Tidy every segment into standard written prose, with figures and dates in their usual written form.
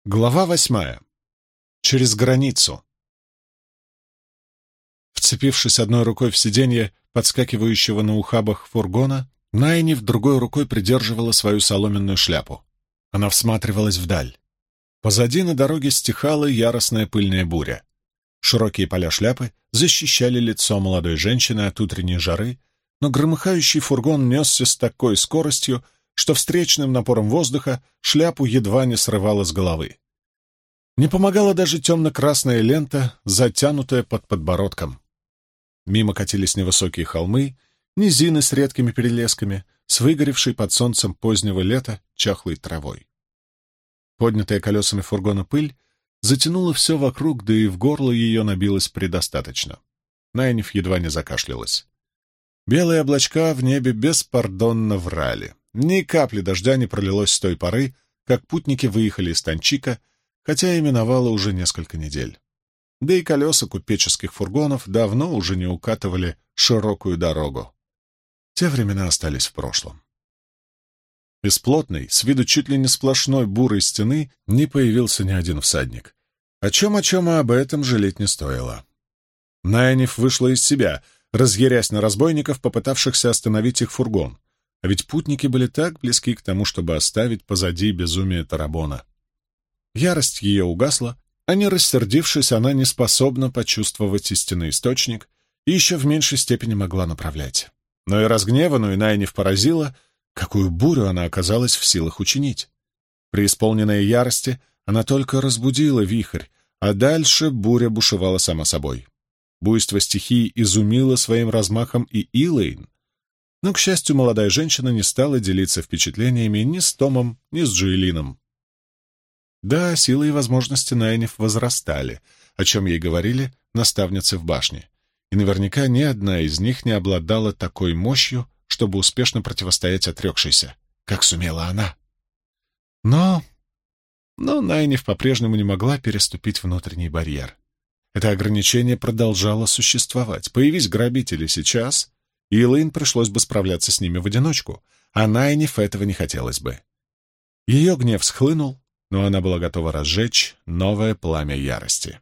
Глава 8. Через границу. Вцепившись одной рукой в сиденье подскакивающего на ухабах фургона, Найниф другой рукой придерживала свою соломенную шляпу. Она всматривалась вдаль. Позади на дороге стихала яростная пыльная буря. Широкие поля шляпы защищали лицо молодой женщины от утренней жары, но громыхающий фургон несся с такой скоростью, что встречным напором воздуха шляпу едва не срывало с головы. Не помогала даже темно-красная лента, затянутая под подбородком. Мимо катились невысокие холмы, низины с редкими перелесками, с выгоревшей под солнцем позднего лета чахлой травой. Поднятая колесами фургона пыль затянула все вокруг, да и в горло ее набилось предостаточно. Найниф едва не закашлялась. Белые облачка в небе беспардонно врали. Ни капли дождя не пролилось с той поры, как путники выехали из Танчика, хотя и миновало уже несколько недель. Да и колеса купеческих фургонов давно уже не укатывали широкую дорогу. Те времена остались в прошлом. Из плотной, с виду чуть ли не сплошной бурой стены не появился ни один всадник. О чем, а об этом жалеть не стоило. Найниф вышла из себя, разъярясь на разбойников, попытавшихся остановить их фургон. А ведь путники были так близки к тому, чтобы оставить позади безумие Тарабона. Ярость ее угасла, а не рассердившись, она не способна почувствовать истинный источник и еще в меньшей степени могла направлять. Но и разгневанную Найниф поразила, какую бурю она оказалась в силах учинить. Преисполненная ярости, она только разбудила вихрь, а дальше буря бушевала сама собой. Буйство стихии изумило своим размахом и Илэйн, но, к счастью, молодая женщина не стала делиться впечатлениями ни с Томом, ни с Джоэлином. Да, силы и возможности Найниф возрастали, о чем ей говорили наставницы в башне, и наверняка ни одна из них не обладала такой мощью, чтобы успешно противостоять отрекшейся, как сумела она. Но Найниф по-прежнему не могла переступить внутренний барьер. Это ограничение продолжало существовать. Появись грабители сейчас, Илэйн пришлось бы справляться с ними в одиночку, а Найниф этого не хотелось бы. Ее гнев схлынул, но она была готова разжечь новое пламя ярости.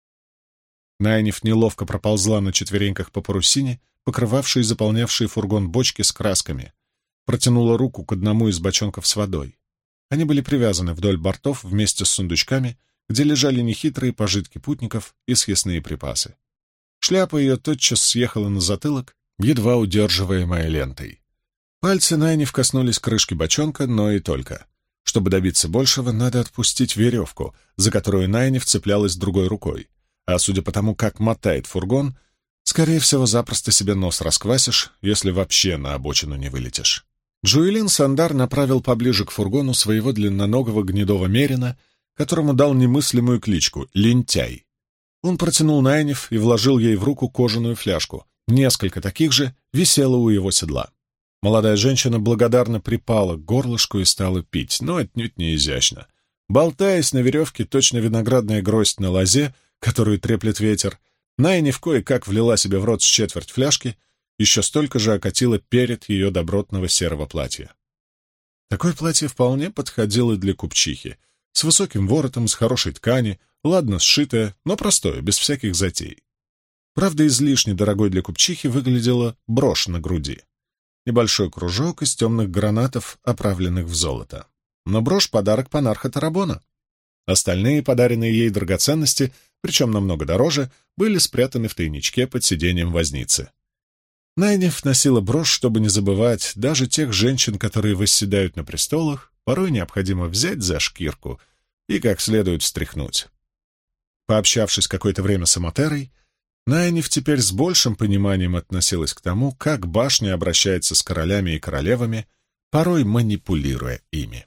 Найниф неловко проползла на четвереньках по парусине, покрывавшей и заполнявшей фургон бочки с красками, протянула руку к одному из бочонков с водой. Они были привязаны вдоль бортов вместе с сундучками, где лежали нехитрые пожитки путников и съестные припасы. Шляпа ее тотчас съехала на затылок, едва удерживаемая лентой. Пальцы Найниф коснулись крышки бочонка, но и только. Чтобы добиться большего, надо отпустить веревку, за которую Найниф цеплялась другой рукой. А судя по тому, как мотает фургон, скорее всего, запросто себе нос расквасишь, если вообще на обочину не вылетишь. Джоэлин Сандар направил поближе к фургону своего длинноногого гнедого мерина, которому дал немыслимую кличку — Лентяй. Он протянул Найниф и вложил ей в руку кожаную фляжку. Несколько таких же висело у его седла. Молодая женщина благодарно припала к горлышку и стала пить, но отнюдь не изящно. Болтаясь на веревке, точно виноградная гроздь на лозе, которую треплет ветер, Найниф кое-как влила себе в рот с четверть фляжки, еще столько же окатила перед ее добротного серого платья. Такое платье вполне подходило для купчихи, с высоким воротом, с хорошей ткани, ладно сшитое, но простое, без всяких затей. Правда, излишне дорогой для купчихи выглядела брошь на груди. Небольшой кружок из темных гранатов, оправленных в золото. Но брошь — подарок панарха Тарабона. Остальные подаренные ей драгоценности, причем намного дороже, были спрятаны в тайничке под сиденьем возницы. Найниф носила брошь, чтобы не забывать, даже тех женщин, которые восседают на престолах, порой необходимо взять за шкирку и как следует встряхнуть. Пообщавшись какое-то время с Аматерой, Найниф теперь с большим пониманием относилась к тому, как башня обращается с королями и королевами, порой манипулируя ими.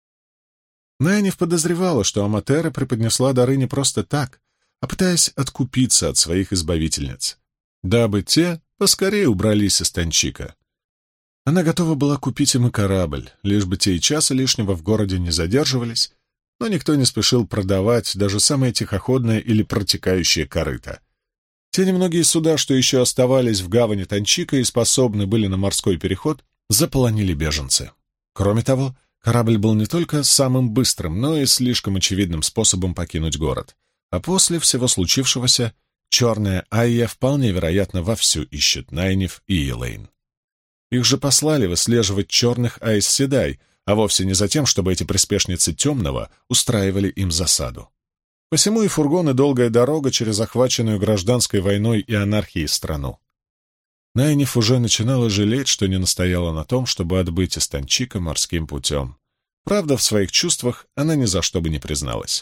Найниф подозревала, что Аматера преподнесла дары не просто так, а пытаясь откупиться от своих избавительниц, дабы те поскорее убрались из Танчика. Она готова была купить им и корабль, лишь бы те и часа лишнего в городе не задерживались, но никто не спешил продавать даже самое тихоходное или протекающее корыто. Те немногие суда, что еще оставались в гавани Танчика и способны были на морской переход, заполонили беженцы. Кроме того, корабль был не только самым быстрым, но и слишком очевидным способом покинуть город. А после всего случившегося черная Айя вполне вероятно вовсю ищет Найниф и Элейн. Их же послали выслеживать черных Айс Седай, а вовсе не за тем, чтобы эти приспешницы темного устраивали им засаду. Посему и фургон, и долгая дорога через охваченную гражданской войной и анархией страну. Найниф уже начинала жалеть, что не настояла на том, чтобы отбыть из Танчика морским путем. Правда, в своих чувствах она ни за что бы не призналась.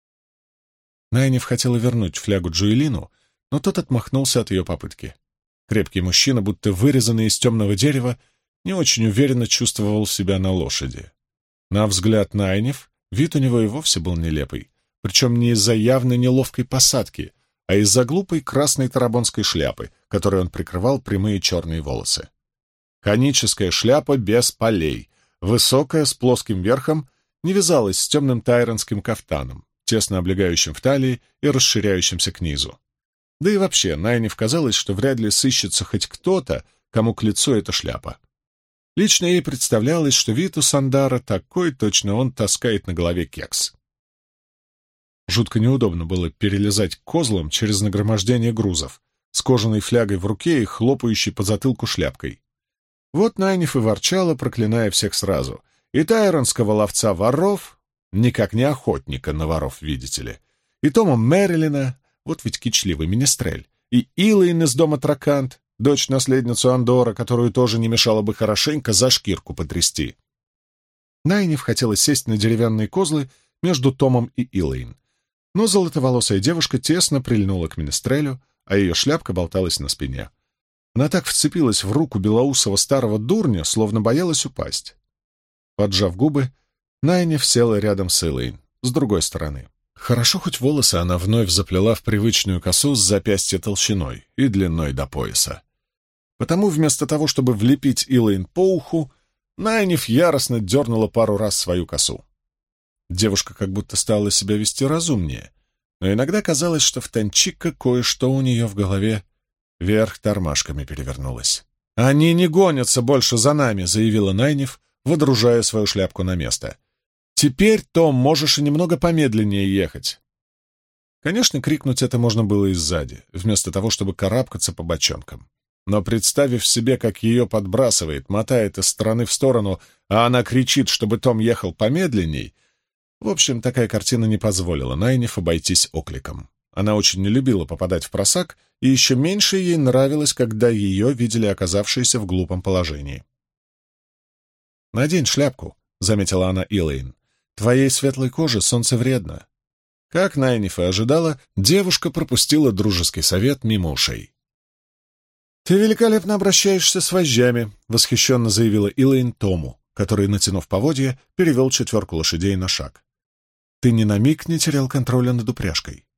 Найниф хотела вернуть флягу Джуэлину, но тот отмахнулся от ее попытки. Крепкий мужчина, будто вырезанный из темного дерева, не очень уверенно чувствовал себя на лошади. На взгляд Найниф вид у него и вовсе был нелепый, причем не из-за явной неловкой посадки, а из-за глупой красной тарабонской шляпы, которой он прикрывал прямые черные волосы. Коническая шляпа без полей, высокая, с плоским верхом, не вязалась с темным тайронским кафтаном, тесно облегающим в талии и расширяющимся к низу. Да и вообще, Найниф казалось, что вряд ли сыщется хоть кто-то, кому к лицу эта шляпа. Лично ей представлялось, что вид у Сандара такой, точно он таскает на голове кекс. Жутко неудобно было перелезать козлом через нагромождение грузов, с кожаной флягой в руке и хлопающей по затылку шляпкой. Вот Найниф и ворчала, проклиная всех сразу. И тайронского ловца воров, никак не охотника на воров, видите ли, и Тома Мэрилина, вот ведь кичливый министрель, и Илэйн из дома Тракант, дочь-наследницу Андора, которую тоже не мешало бы хорошенько за шкирку потрясти. Найниф хотела сесть на деревянные козлы между Томом и Илэйн, но золотоволосая девушка тесно прильнула к министрелю, а ее шляпка болталась на спине. Она так вцепилась в руку белоусого старого дурня, словно боялась упасть. Поджав губы, Найниф села рядом с Элейн, с другой стороны. Хорошо, хоть волосы она вновь заплела в привычную косу с запястья толщиной и длиной до пояса. Потому вместо того, чтобы влепить Элейн по уху, Найниф яростно дернула пару раз свою косу. Девушка как будто стала себя вести разумнее, но иногда казалось, что в Танчика кое-что у нее в голове вверх тормашками перевернулось. «Они не гонятся больше за нами», — заявила Найниф, водружая свою шляпку на место. «Теперь, Том, можешь и немного помедленнее ехать». Конечно, крикнуть это можно было и сзади, вместо того, чтобы карабкаться по бочонкам. Но представив себе, как ее подбрасывает, мотает из стороны в сторону, а она кричит, чтобы Том ехал помедленней, в общем, такая картина не позволила Найниф обойтись окликом. Она очень не любила попадать в просак, и еще меньше ей нравилось, когда ее видели оказавшиеся в глупом положении. «Надень шляпку», — заметила она Элейн. «Твоей светлой коже солнце вредно». Как Найниф и ожидала, девушка пропустила дружеский совет мимо ушей. «Ты великолепно обращаешься с вожжами», — восхищенно заявила Элейн Тому, который, натянув поводья, перевел 4 лошадей на шаг. «Ты ни на миг не терял контроля над упряжкой».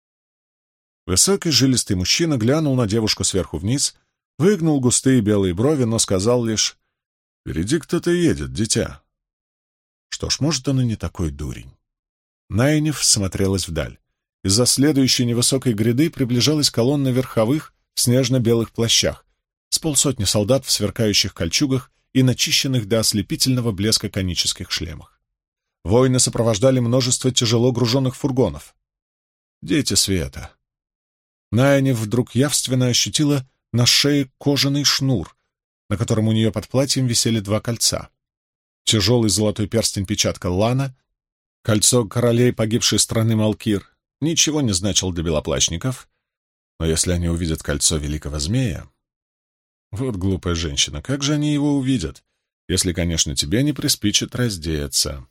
Высокий жилистый мужчина глянул на девушку сверху вниз, выгнул густые белые брови, но сказал лишь: «Впереди кто-то едет, дитя». Что ж, может, он и не такой дурень. Найниф смотрелась вдаль. Из-за следующей невысокой гряды приближалась колонна верховых в снежно-белых плащах, с полсотни солдат в сверкающих кольчугах и начищенных до ослепительного блеска конических шлемах. Воины сопровождали множество тяжело груженных фургонов. Дети света. Найниф вдруг явственно ощутила на шее кожаный шнур, на котором у нее под платьем висели 2 кольца. Тяжелый золотой перстень-печатка Лана, кольцо королей погибшей страны Малкир, ничего не значил для белоплащников, но если они увидят кольцо великого змея... Вот глупая женщина, как же они его увидят, если, конечно, тебе не приспичит раздеться?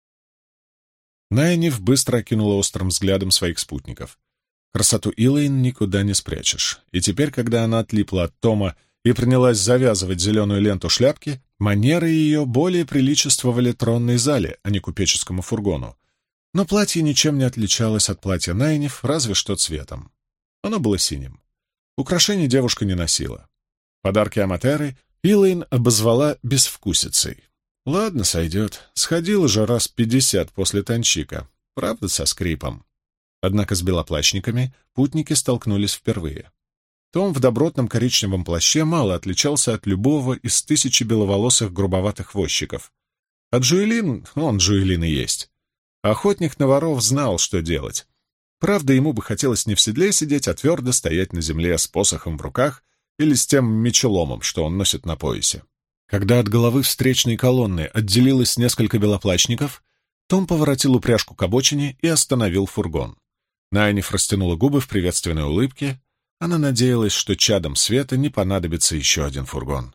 Найниф быстро окинула острым взглядом своих спутников. Красоту Элейн никуда не спрячешь, и теперь, когда она отлипла от Тома и принялась завязывать зеленую ленту шляпки, манеры ее более приличествовали тронной зале, а не купеческому фургону. Но платье ничем не отличалось от платья Найниф, разве что цветом. Оно было синим. Украшений девушка не носила. Подарки Аматеры Элейн обозвала безвкусицей. Ладно, сойдет. Сходила же раз 50 после Танчика. Правда, со скрипом. Однако с белоплащниками путники столкнулись впервые. Том в добротном коричневом плаще мало отличался от любого из 1000 беловолосых грубоватых возчиков. А Джуэлин, он Джуэлин и есть. Охотник на воров знал, что делать. Правда, ему бы хотелось не в седле сидеть, а твердо стоять на земле с посохом в руках или с тем мечеломом, что он носит на поясе. Когда от головы встречной колонны отделилось несколько белоплащников, Том поворотил упряжку к обочине и остановил фургон. Найниф растянула губы в приветственной улыбке. Она надеялась, что чадом света не понадобится еще один фургон.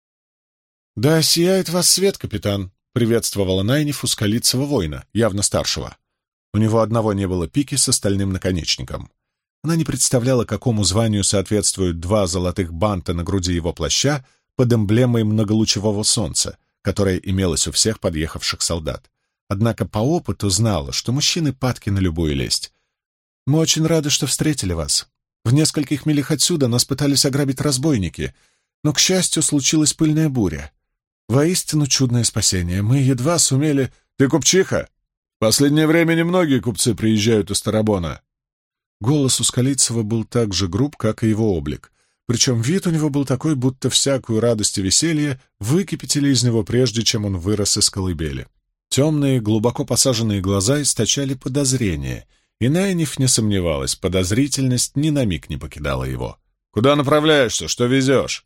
«Да сияет вас свет, капитан», — приветствовала Найниф ускалицего воина, явно старшего. У него одного не было пики с остальным наконечником. Она не представляла, какому званию соответствуют 2 золотых банта на груди его плаща под эмблемой многолучевого солнца, которая имелась у всех подъехавших солдат. Однако по опыту знала, что мужчины падки на любую лесть. «Мы очень рады, что встретили вас. В нескольких милях отсюда нас пытались ограбить разбойники, но, к счастью, случилась пыльная буря. Воистину чудное спасение. Мы едва сумели...» «Ты купчиха? В последнее время немногие купцы приезжают из Тарабона». Голос у Скалицева был так же груб, как и его облик. Причем вид у него был такой, будто всякую радость и веселье выкипятили из него, прежде чем он вырос из колыбели. Темные, глубоко посаженные глаза источали подозрение, и Найниф не сомневалась, подозрительность ни на миг не покидала его. «Куда направляешься? Что везешь?»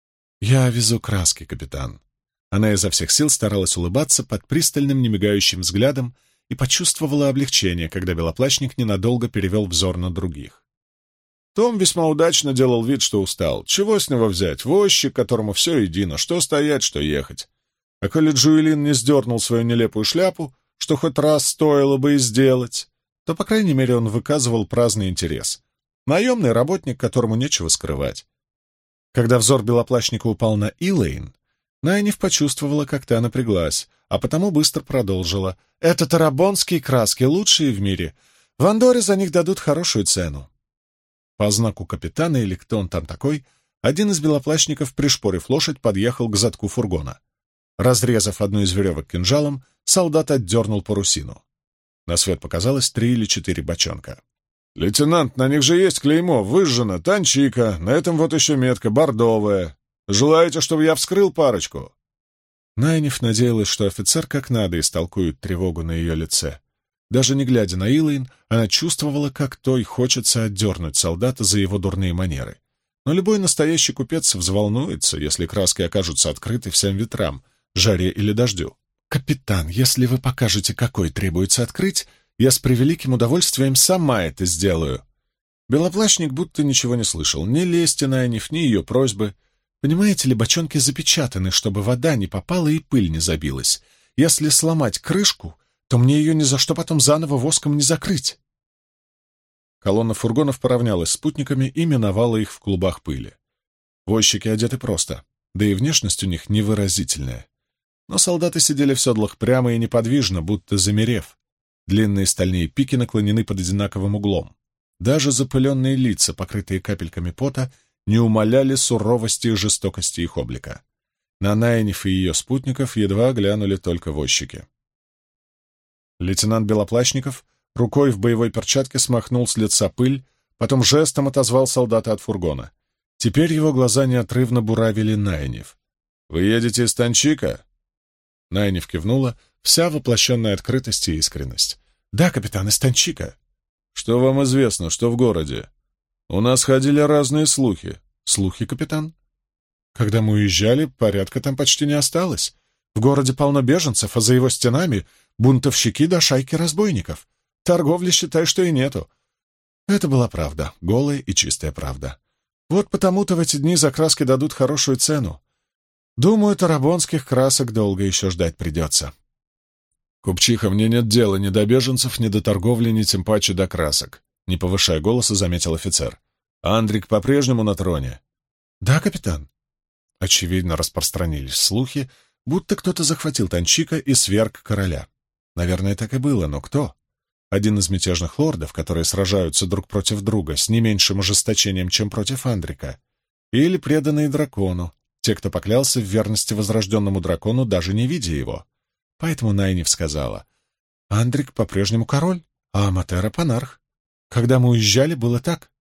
«Я везу краски, капитан». Она изо всех сил старалась улыбаться под пристальным, немигающим взглядом и почувствовала облегчение, когда белоплащник ненадолго перевел взор на других. Том весьма удачно делал вид, что устал. Чего с него взять? Возчик, которому все едино, что стоять, что ехать. А коли Джуэлин не сдернул свою нелепую шляпу, что хоть раз стоило бы и сделать, то, по крайней мере, он выказывал праздный интерес. Наемный работник, которому нечего скрывать. Когда взор белоплащника упал на Илэйн, Найниф почувствовала, как та напряглась, а потому быстро продолжила. «Это тарабонские краски, лучшие в мире. В Андоре за них дадут хорошую цену». По знаку капитана, или кто он там такой, один из белоплащников, пришпорив лошадь, подъехал к задку фургона. Разрезав одну из веревок кинжалом, солдат отдернул парусину. На свет показалось 3 или 4 бочонка. «Лейтенант, на них же есть клеймо, выжжено, танчика, на этом вот еще метка, бордовая. Желаете, чтобы я вскрыл парочку?» Найниф надеялась, что офицер как надо истолкует тревогу на ее лице. Даже не глядя на Илэйн, она чувствовала, как той хочется отдернуть солдата за его дурные манеры. Но любой настоящий купец взволнуется, если краски окажутся открыты всем ветрам, жаре или дождю. «Капитан, если вы покажете, какой требуется открыть, я с превеликим удовольствием сама это сделаю». Белоплащник будто ничего не слышал, ни лести Найниф, ни ее просьбы. Понимаете ли, бочонки запечатаны, чтобы вода не попала и пыль не забилась. Если сломать крышку, то мне ее ни за что потом заново воском не закрыть. Колонна фургонов поравнялась с спутниками и миновала их в клубах пыли. Возчики одеты просто, да и внешность у них невыразительная. Но солдаты сидели в седлах прямо и неподвижно, будто замерев. Длинные стальные пики наклонены под одинаковым углом. Даже запыленные лица, покрытые капельками пота, не умаляли суровости и жестокости их облика. На Найниф и ее спутников едва глянули только возчики. Лейтенант Белоплащников рукой в боевой перчатке смахнул с лица пыль, потом жестом отозвал солдата от фургона. Теперь его глаза неотрывно буравили Найниф. «Вы едете из Танчика?» Найниф кивнула, вся воплощенная открытость и искренность. «Да, капитан, из Танчика». «Что вам известно, что в городе? У нас ходили разные слухи». «Слухи, капитан?» «Когда мы уезжали, порядка там почти не осталось. В городе полно беженцев, а за его стенами бунтовщики да шайки разбойников. Торговли, считай, что и нету». Это была правда, голая и чистая правда. Вот потому-то в эти дни за краски дадут хорошую цену. Думаю, тарабонских красок долго еще ждать придется. «Купчиха, мне нет дела ни до беженцев, ни до торговли, ни тем паче до красок», — не повышая голоса, заметил офицер. «Андрик по-прежнему на троне?» «Да, капитан». Очевидно, распространились слухи, будто кто-то захватил Танчика и сверг короля. Наверное, так и было, но кто? Один из мятежных лордов, которые сражаются друг против друга с не меньшим ожесточением, чем против Андрика? Или преданные дракону, те, кто поклялся в верности возрожденному дракону, даже не видя его? Поэтому Найниф сказала: «Андрик по-прежнему король, а Аматера — панарх. Когда мы уезжали, было так».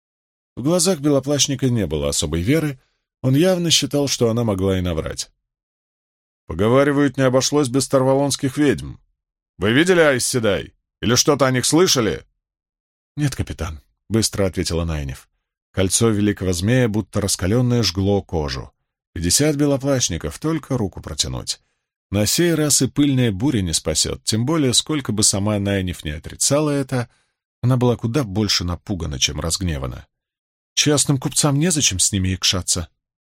В глазах Белоплащника не было особой веры, он явно считал, что она могла и наврать. Поговаривают, не обошлось без тарвалонских ведьм. Вы видели Айс Седай? Или что-то о них слышали?» «Нет, капитан», — быстро ответила Найниф. Кольцо великого змея, будто раскаленное, жгло кожу. 50 белоплащников, только руку протянуть. На сей раз и пыльная буря не спасет, тем более, сколько бы сама Найниф не отрицала это, она была куда больше напугана, чем разгневана. «Частным купцам незачем с ними якшаться».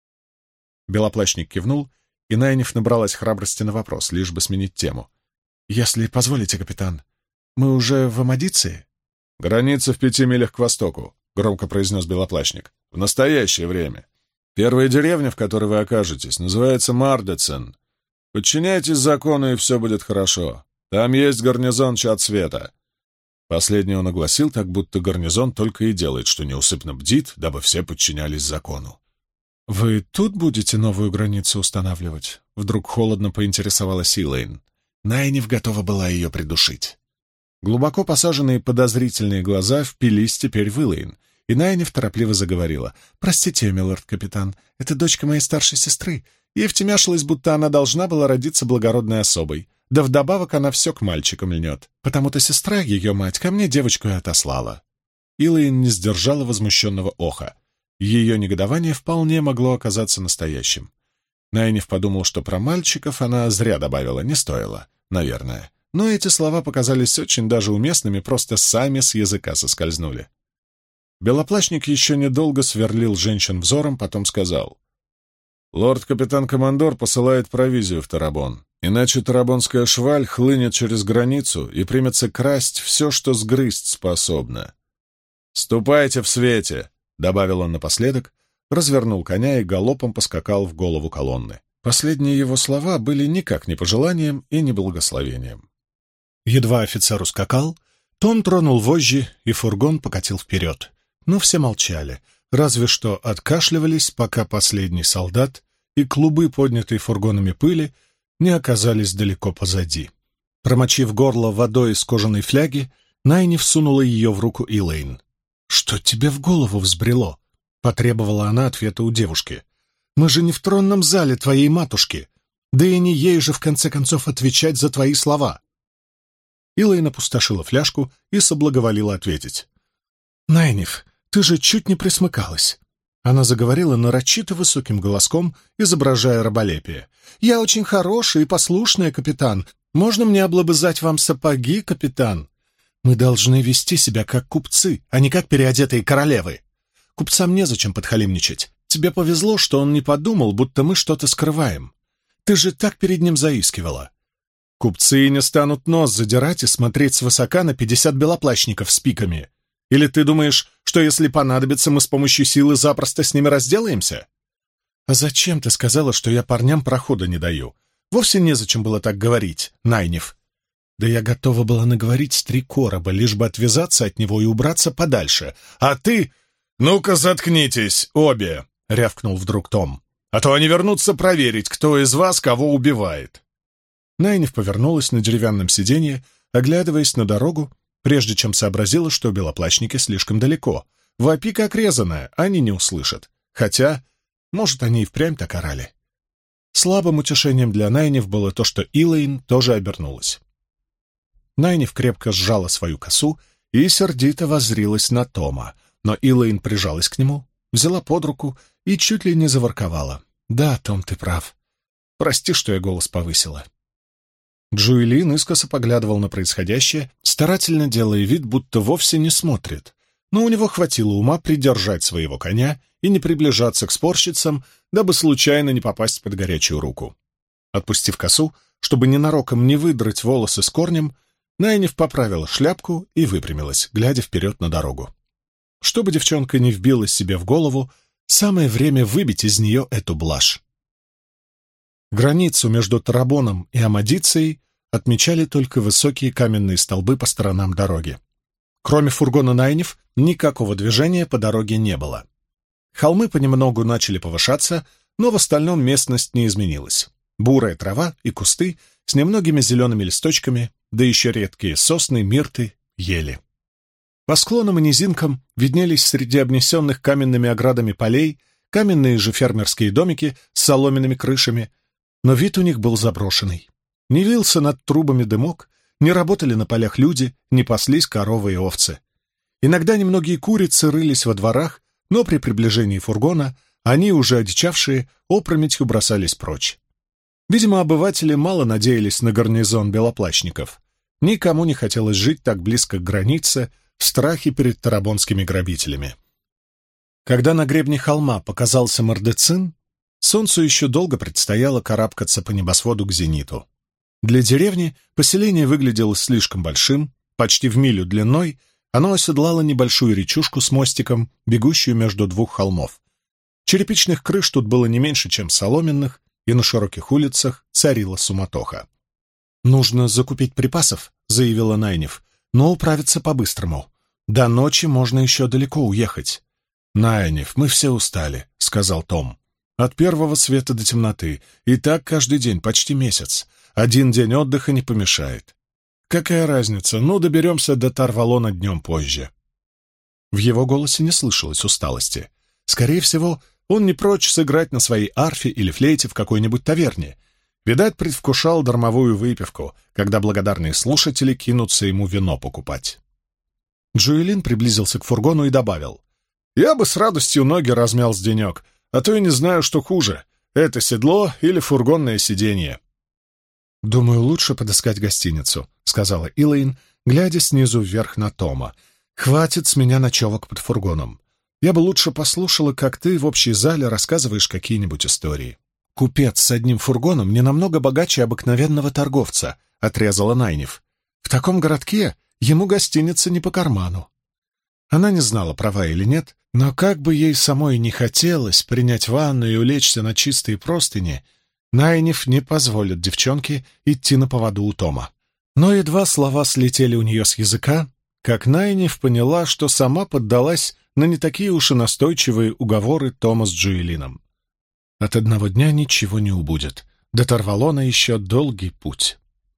Белоплащник кивнул, и Найниф набралась храбрости на вопрос, лишь бы сменить тему. «Если позволите, капитан, мы уже в Амадиции?» «Граница в 5 милях к востоку», — громко произнес Белоплащник. «В настоящее время. Первая деревня, в которой вы окажетесь, называется Мардецен. Подчиняйтесь закону, и все будет хорошо. Там есть гарнизон Чад Света». Последний он огласил, так будто гарнизон только и делает, что неусыпно бдит, дабы все подчинялись закону. «Вы тут будете новую границу устанавливать?» Вдруг холодно поинтересовалась Илэйн. Найниф готова была ее придушить. Глубоко посаженные подозрительные глаза впились теперь в Илэйн, и Найниф торопливо заговорила. «Простите, милорд-капитан, это дочка моей старшей сестры. Ей втемяшилось, будто она должна была родиться благородной особой. Да вдобавок она все к мальчикам льнет. Потому-то сестра, ее мать, ко мне девочку и отослала». Илэйн не сдержала возмущенного оха. Ее негодование вполне могло оказаться настоящим. Найниф подумал, что про мальчиков она зря добавила, не стоило, наверное. Но эти слова показались очень даже уместными, просто сами с языка соскользнули. Белоплащник еще недолго сверлил женщин взором, потом сказал: «Лорд-капитан-командор посылает провизию в Тарабон, иначе тарабонская шваль хлынет через границу и примется красть все, что сгрызть способно. Ступайте в свете!» — добавил он напоследок, развернул коня и галопом поскакал в голову колонны. Последние его слова были никак не пожеланием и не благословением. Едва офицер ускакал, Том тронул вожжи, и фургон покатил вперед. Но все молчали, разве что откашливались, пока последний солдат и клубы, поднятые фургонами пыли, не оказались далеко позади. Промочив горло водой из кожаной фляги, Найниф всунула ее в руку Илэйн. «Что тебе в голову взбрело?» — потребовала она ответа у девушки. «Мы же не в тронном зале твоей матушки, да и не ей же в конце концов отвечать за твои слова». Илэйн опустошила фляжку и соблаговолила ответить. «Найниф, ты же чуть не присмыкалась». Она заговорила нарочито высоким голоском, изображая раболепие. «Я очень хорошая и послушная, капитан. Можно мне облобызать вам сапоги, капитан? Мы должны вести себя как купцы, а не как переодетые королевы. Купцам незачем подхалимничать. Тебе повезло, что он не подумал, будто мы что-то скрываем. Ты же так перед ним заискивала. Купцы не станут нос задирать и смотреть свысока на 50 белоплащников с пиками. Или ты думаешь, что если понадобится, мы с помощью силы запросто с ними разделаемся? А зачем ты сказала, что я парням прохода не даю? Вовсе незачем было так говорить, Найниф. Да я готова была наговорить 3 короба, лишь бы отвязаться от него и убраться подальше. А ты... «Ну-ка, заткнитесь, обе!» — рявкнул вдруг Том. «А то они вернутся проверить, кто из вас кого убивает». Найниф повернулась на деревянном сиденье, оглядываясь на дорогу, прежде чем сообразила, что белоплащники слишком далеко. Вопи как резаная, они не услышат. Хотя, может, они и впрямь так орали. Слабым утешением для Найниф было то, что Илэйн тоже обернулась. Найниф крепко сжала свою косу и сердито воззрилась на Тома, но Илэйн прижалась к нему, взяла под руку и чуть ли не заворковала. «Да, Том, ты прав. Прости, что я голос повысила». Джуэлин искоса поглядывал на происходящее, старательно делая вид, будто вовсе не смотрит, но у него хватило ума придержать своего коня и не приближаться к спорщицам, дабы случайно не попасть под горячую руку. Отпустив косу, чтобы ненароком не выдрать волосы с корнем, Найниф поправила шляпку и выпрямилась, глядя вперед на дорогу. Чтобы девчонка не вбилась себе в голову, самое время выбить из нее эту блажь. Границу между Тарабоном и Амадицией отмечали только высокие каменные столбы по сторонам дороги. Кроме фургона Найниф, никакого движения по дороге не было. Холмы понемногу начали повышаться, но в остальном местность не изменилась. Бурая трава и кусты с немногими зелеными листочками, да еще редкие сосны, мирты, ели. По склонам и низинкам виднелись среди обнесенных каменными оградами полей каменные же фермерские домики с соломенными крышами, но вид у них был заброшенный. Не вился над трубами дымок, не работали на полях люди, не паслись коровы и овцы. Иногда немногие курицы рылись во дворах, но при приближении фургона они, уже одичавшие, опрометью бросались прочь. Видимо, обыватели мало надеялись на гарнизон белоплащников. Никому не хотелось жить так близко к границе, в страхе перед тарабонскими грабителями. Когда на гребне холма показался Мардецин, солнцу еще долго предстояло карабкаться по небосводу к зениту. Для деревни поселение выглядело слишком большим, почти в милю длиной, оно оседлало небольшую речушку с мостиком, бегущую между двух холмов. Черепичных крыш тут было не меньше, чем соломенных, и на широких улицах царила суматоха. «Нужно закупить припасов», — заявила Найниф, — «но управиться по-быстрому. До ночи можно еще далеко уехать». «Найниф, мы все устали», — сказал Том. «От первого света до темноты, и так каждый день, почти месяц. Один день отдыха не помешает. Какая разница, ну, доберемся до Тарвалона днем позже». В его голосе не слышалось усталости. Скорее всего, он не прочь сыграть на своей арфе или флейте в какой-нибудь таверне. Видать, предвкушал дармовую выпивку, когда благодарные слушатели кинутся ему вино покупать. Джоэлин приблизился к фургону и добавил: «Я бы с радостью ноги размял с денек, а то и не знаю, что хуже — это седло или фургонное сиденье». «Думаю, лучше подыскать гостиницу», — сказала Илэйн, глядя снизу вверх на Тома. «Хватит с меня ночевок под фургоном. Я бы лучше послушала, как ты в общей зале рассказываешь какие-нибудь истории». «Купец с одним фургоном не намного богаче обыкновенного торговца», — отрезала Найниф. «В таком городке ему гостиница не по карману». Она не знала, права или нет, но как бы ей самой не хотелось принять ванну и улечься на чистые простыни, Найниф не позволит девчонке идти на поводу у Тома. Но едва слова слетели у нее с языка, как Найниф поняла, что сама поддалась на не такие уж и настойчивые уговоры Тома с Джоэлином. От одного дня ничего не убудет. До Тарвалона еще долгий путь.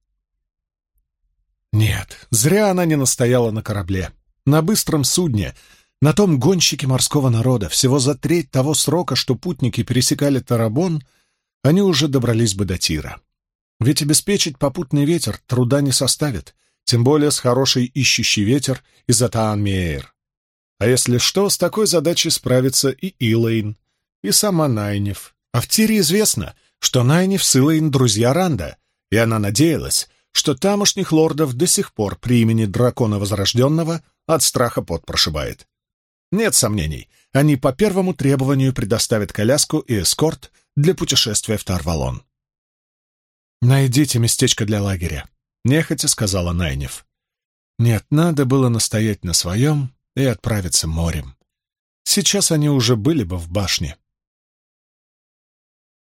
Нет, зря она не настояла на корабле. На быстром судне, на том гонщике морского народа, всего за треть того срока, что путники пересекали Тарабон, они уже добрались бы до Тира. Ведь обеспечить попутный ветер труда не составит, тем более с хорошей ищущий ветер из Атаан-Меэйр. А если что, с такой задачей справится и Илэйн, и сама Найниф. А в Тире известно, что Найниф с Илэйн друзья Ранда, и она надеялась, что тамошних лордов до сих пор при имени Дракона Возрожденного от страха пот прошибает. Нет сомнений, они по первому требованию предоставят коляску и эскорт для путешествия в Тарвалон. «Найдите местечко для лагеря», — нехотя сказала Найниф. Нет, надо было настоять на своем и отправиться морем. Сейчас они уже были бы в башне.